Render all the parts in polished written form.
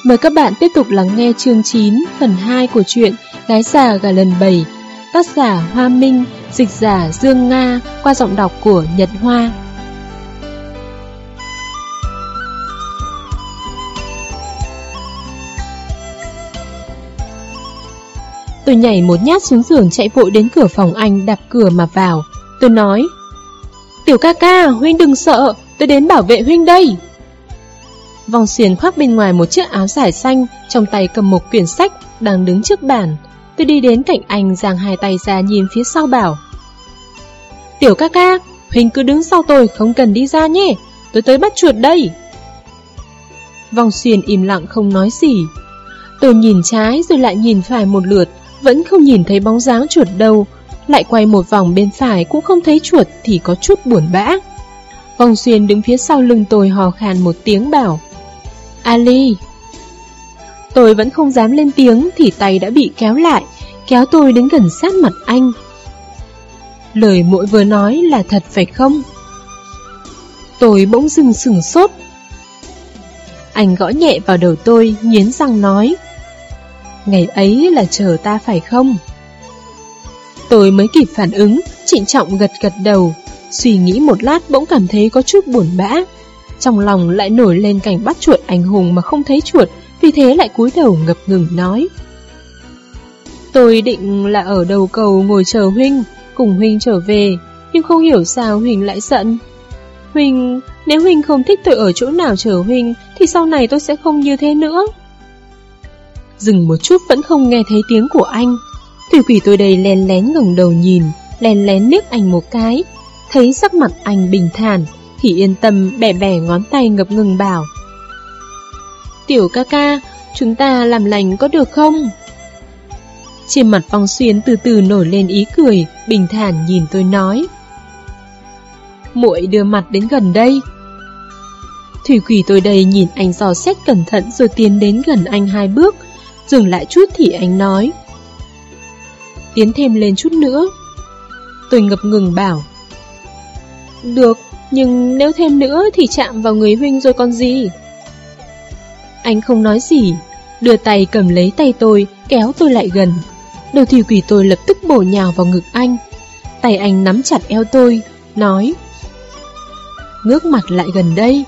Mời các bạn tiếp tục lắng nghe chương 9, phần 2 của truyện Gái già gả lần 7. Tác giả Hoa Minh, dịch giả Dương Nga, qua giọng đọc của Nhật Hoa. Tôi nhảy một nhát xuống giường, chạy vội đến cửa phòng anh, đạp cửa mà vào. Tôi nói: "Tiểu ca ca, huynh đừng sợ, tôi đến bảo vệ huynh đây." Vong Xuyên khoác bên ngoài một chiếc áo dài xanh, trong tay cầm một quyển sách, đang đứng trước bàn. Tôi đi đến cạnh anh, giang hai tay ra nhìn phía sau bảo: "Tiểu ca ca, huynh cứ đứng sau tôi, không cần đi ra nhé, tôi tới bắt chuột đây." Vong Xuyên im lặng không nói gì. Tôi nhìn trái rồi lại nhìn phải một lượt, vẫn không nhìn thấy bóng dáng chuột đâu. Lại quay một vòng bên phải cũng không thấy chuột thì có chút buồn bã. Vong Xuyên đứng phía sau lưng tôi hò khan một tiếng bảo: "Ali." Tôi vẫn không dám lên tiếng thì tay đã bị kéo lại, kéo tôi đến gần sát mặt anh. Lời muội vừa nói là thật phải không? Tôi bỗng dưng sửng sốt. Anh gõ nhẹ vào đầu tôi, nghiến răng nói: "Ngày ấy là chờ ta phải không?" Tôi mới kịp phản ứng, trịnh trọng gật gật đầu. Suy nghĩ một lát bỗng cảm thấy có chút buồn bã. Trong lòng lại nổi lên cảnh bắt chuột anh hùng mà không thấy chuột, vì thế lại cúi đầu ngập ngừng nói: "Tôi định là ở đầu cầu ngồi chờ huynh, cùng huynh trở về, nhưng không hiểu sao huynh lại giận. Huynh, nếu huynh không thích tôi ở chỗ nào chờ huynh, thì sau này tôi sẽ không như thế nữa." Dừng một chút vẫn không nghe thấy tiếng của anh. Thủy quỷ tôi đây lén lén ngẩng đầu nhìn, lén lén liếc anh một cái. Thấy sắc mặt anh bình thản thì yên tâm, bẻ bẻ ngón tay ngập ngừng bảo: "Tiểu ca ca, chúng ta làm lành có được không?" Trên mặt Vong Xuyên từ từ nổi lên ý cười, bình thản nhìn tôi nói: "Muội đưa mặt đến gần đây." Thủy quỷ tôi đây nhìn anh dò xét cẩn thận rồi tiến đến gần anh 2 bước. Dừng lại chút thì anh nói: "Tiến thêm lên chút nữa." Tôi ngập ngừng bảo: "Được, nhưng nếu thêm nữa thì chạm vào người huynh rồi còn gì." Anh không nói gì, đưa tay cầm lấy tay tôi, kéo tôi lại gần. Đầu thủy quỷ tôi lập tức bổ nhào vào ngực anh. Tay anh nắm chặt eo tôi, nói: "Ngước mặt lại gần đây."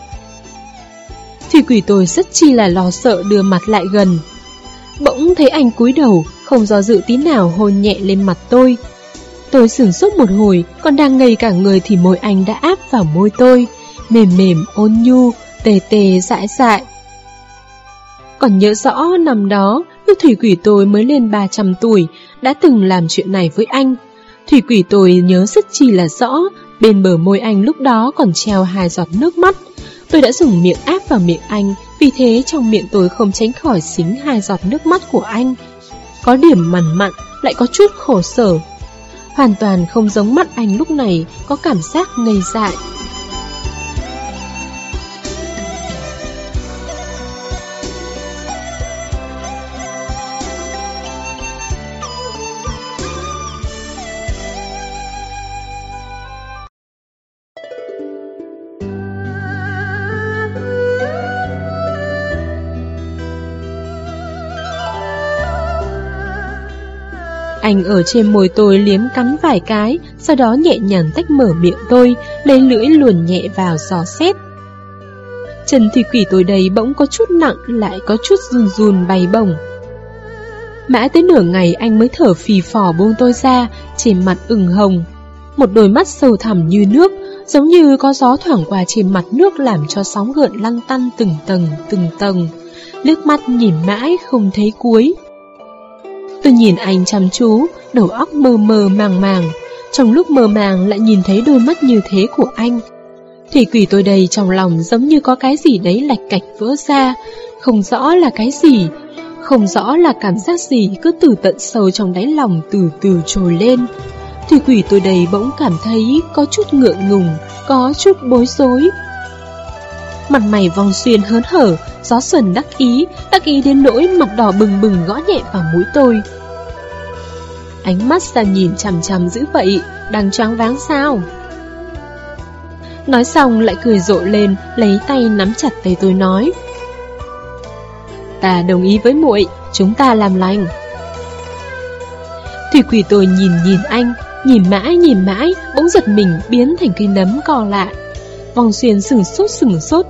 Thủy quỷ tôi rất chi là lo sợ đưa mặt lại gần. Bỗng thấy anh cúi đầu, không do dự tí nào hôn nhẹ lên mặt tôi. Tôi sửng sốt một hồi, còn đang ngây cả người thì môi anh đã áp vào môi tôi, mềm mềm ôn nhu, tê tê dãi dại. Còn nhớ rõ năm đó, lúc thủy quỷ tôi mới lên 300 tuổi, đã từng làm chuyện này với anh. Thủy quỷ tôi nhớ rất chi là rõ, bên bờ môi anh lúc đó còn treo 2 giọt nước mắt. Tôi đã dùng miệng áp vào miệng anh, vì thế trong miệng tôi không tránh khỏi xính 2 giọt nước mắt của anh. Có điểm mặn mặn, lại có chút khổ sở. Hoàn toàn không giống mắt anh lúc này, có cảm giác ngây dại. Anh ở trên môi tôi liếm cắn vài cái, sau đó nhẹ nhàng tách mở miệng tôi, lấy lưỡi luồn nhẹ vào dò xét. Chân thủy quỷ tôi đây bỗng có chút nặng, lại có chút run run bay bổng. Mãi tới nửa ngày anh mới thở phì phò buông tôi ra, trên mặt ửng hồng. Một đôi mắt sâu thẳm như nước, giống như có gió thoảng qua trên mặt nước làm cho sóng gợn lăn tăn từng tầng. Liếc mắt nhìn mãi không thấy cuối. Tôi nhìn anh chăm chú, đầu óc mơ mơ màng màng. Trong lúc mơ màng lại nhìn thấy đôi mắt như thế của anh. Thủy quỷ tôi đây trong lòng giống như có cái gì đấy lạch cạch vỡ ra. Không rõ là cái gì, không rõ là cảm giác gì, cứ từ tận sâu trong đáy lòng từ từ trồi lên. Thủy quỷ tôi đây bỗng cảm thấy có chút ngượng ngùng, có chút bối rối. Mặt mày Vong Xuyên hớn hở, gió xuân đắc ý đến nỗi mặt đỏ bừng bừng gõ nhẹ vào mũi tôi. Ánh mắt ra nhìn chằm chằm dữ vậy, đang choáng váng sao? Nói xong lại cười rộ lên, lấy tay nắm chặt tay tôi nói: ta đồng ý với muội, chúng ta làm lành. Thủy quỷ tôi nhìn anh, nhìn mãi, bỗng giật mình biến thành cây nấm co lại. Vong Xuyên sửng sốt.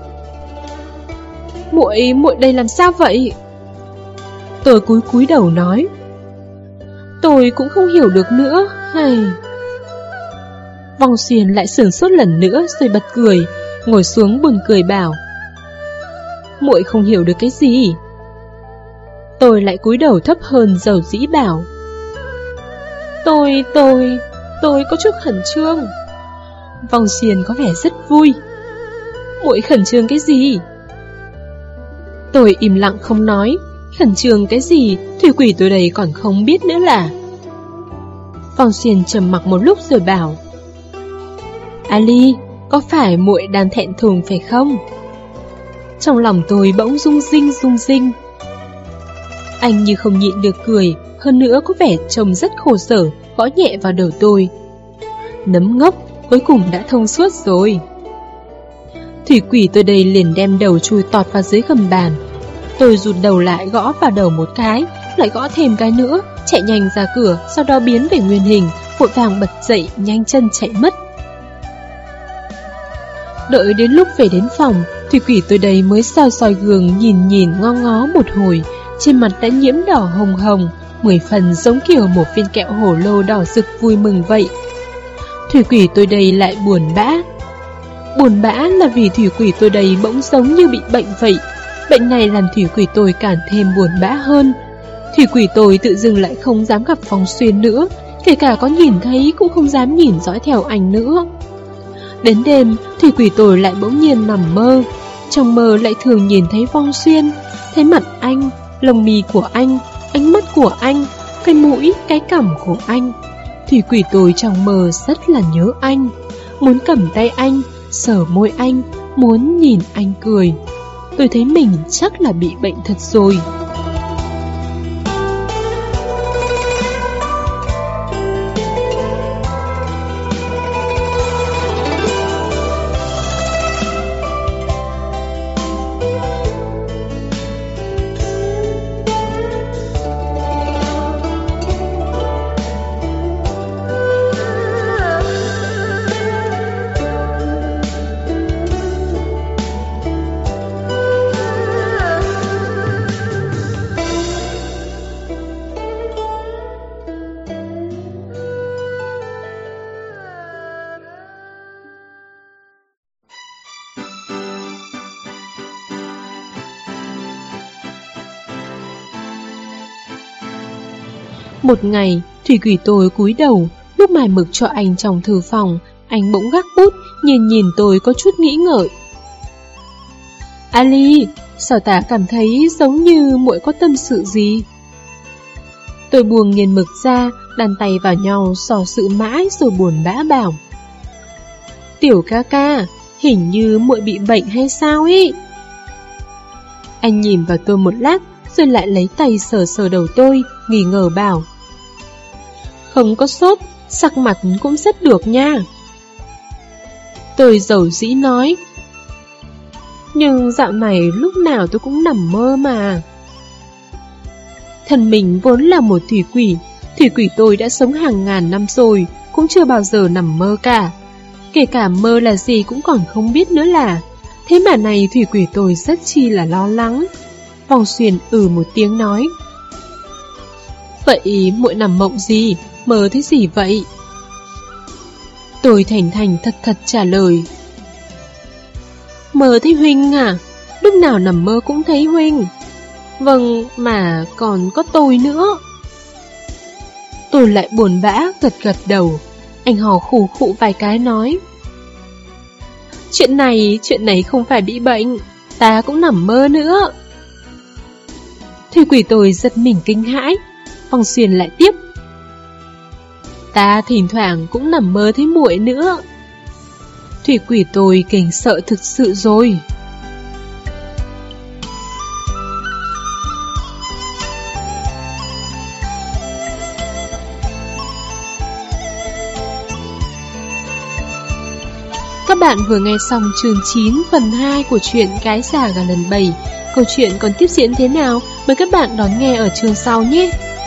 Muội đây làm sao vậy? Tôi cúi đầu nói. Tôi cũng không hiểu được nữa, hay... Vong Xuyên lại sửng sốt lần nữa rồi bật cười, ngồi xuống buồn cười bảo. Muội không hiểu được cái gì? Tôi lại cúi đầu thấp hơn dầu dĩ bảo. Tôi có chút khẩn trương. Vong Xuyên có vẻ rất vui. Muội khẩn trương cái gì? Tôi im lặng không nói. Khẩn trương cái gì, thủy quỷ tôi đây còn không biết nữa là. Vong Xuyên trầm mặc một lúc rồi bảo. Ali, có phải muội đang thẹn thùng phải không? Trong lòng tôi bỗng rung rinh. Anh như không nhịn được cười, hơn nữa có vẻ trông rất khổ sở, gõ nhẹ vào đầu tôi. Nấm ngốc, cuối cùng đã thông suốt rồi. Thủy quỷ tôi đây liền đem đầu chui tọt vào dưới gầm bàn. Tôi rụt đầu lại gõ vào đầu một cái, lại gõ thêm cái nữa, chạy nhanh ra cửa, sau đó biến về nguyên hình, vội vàng bật dậy, nhanh chân chạy mất. Đợi đến lúc về đến phòng, thủy quỷ tôi đây mới soi gương nhìn ngó một hồi, trên mặt đã nhiễm đỏ hồng, 10 phần giống kiểu một viên kẹo hổ lô đỏ rực vui mừng vậy. Thủy quỷ tôi đây lại buồn bã. Buồn bã là vì thủy quỷ tôi đây bỗng giống như bị bệnh vậy. Bệnh này làm thủy quỷ tôi càng thêm buồn bã hơn. Thủy quỷ tôi tự dưng lại không dám gặp Vong Xuyên nữa, kể cả có nhìn thấy cũng không dám nhìn dõi theo anh nữa. Đến đêm, thủy quỷ tôi lại bỗng nhiên nằm mơ. Trong mơ lại thường nhìn thấy Vong Xuyên, thấy mặt anh, lông mi của anh, ánh mắt của anh, cái mũi, cái cằm của anh. Thủy quỷ tôi trong mơ rất là nhớ anh, muốn cầm tay anh, sờ môi anh, muốn nhìn anh cười. Tôi thấy mình chắc là bị bệnh thật rồi. Một ngày, thủy quỷ tôi cúi đầu, lúc mài mực cho anh trong thư phòng, anh bỗng gác bút, nhìn tôi có chút nghĩ ngợi. Ali, sao ta cảm thấy giống như muội có tâm sự gì? Tôi buông nghiền mực ra, đan tay vào nhau, xò sự mãi rồi buồn bã bảo. Tiểu ca ca, hình như muội bị bệnh hay sao ý? Anh nhìn vào tôi một lát, rồi lại lấy tay sờ đầu tôi, nghi ngờ bảo. Không có sốt, sắc mặt cũng rất được nha. Tôi dầu dĩ nói. Nhưng dạo này lúc nào tôi cũng nằm mơ mà. Thần mình vốn là một thủy quỷ tôi đã sống hàng ngàn năm rồi, cũng chưa bao giờ nằm mơ cả. Kể cả mơ là gì cũng còn không biết nữa là. Thế mà này thủy quỷ tôi rất chi là lo lắng. Vong Xuyên một tiếng nói. Vậy muội nằm mộng gì? Mơ thấy gì vậy? Tôi thành thật trả lời. Mơ thấy huynh à? Lúc nào nằm mơ cũng thấy huynh. Vâng, mà còn có tôi nữa. Tôi lại buồn bã gật đầu. Anh hò khủ khụ vài cái nói. Chuyện này không phải bị bệnh, ta cũng nằm mơ nữa. Thủy quỷ tôi giật mình kinh hãi. Vong Xuyên lại tiếp. Ta thỉnh thoảng cũng nằm mơ thấy muội nữa. Thủy quỷ tôi kinh sợ thực sự rồi. Các bạn vừa nghe xong chương 9 phần 2 của truyện Gái Già Gà Lần 7. Câu chuyện còn tiếp diễn thế nào? Mời các bạn đón nghe ở chương sau nhé!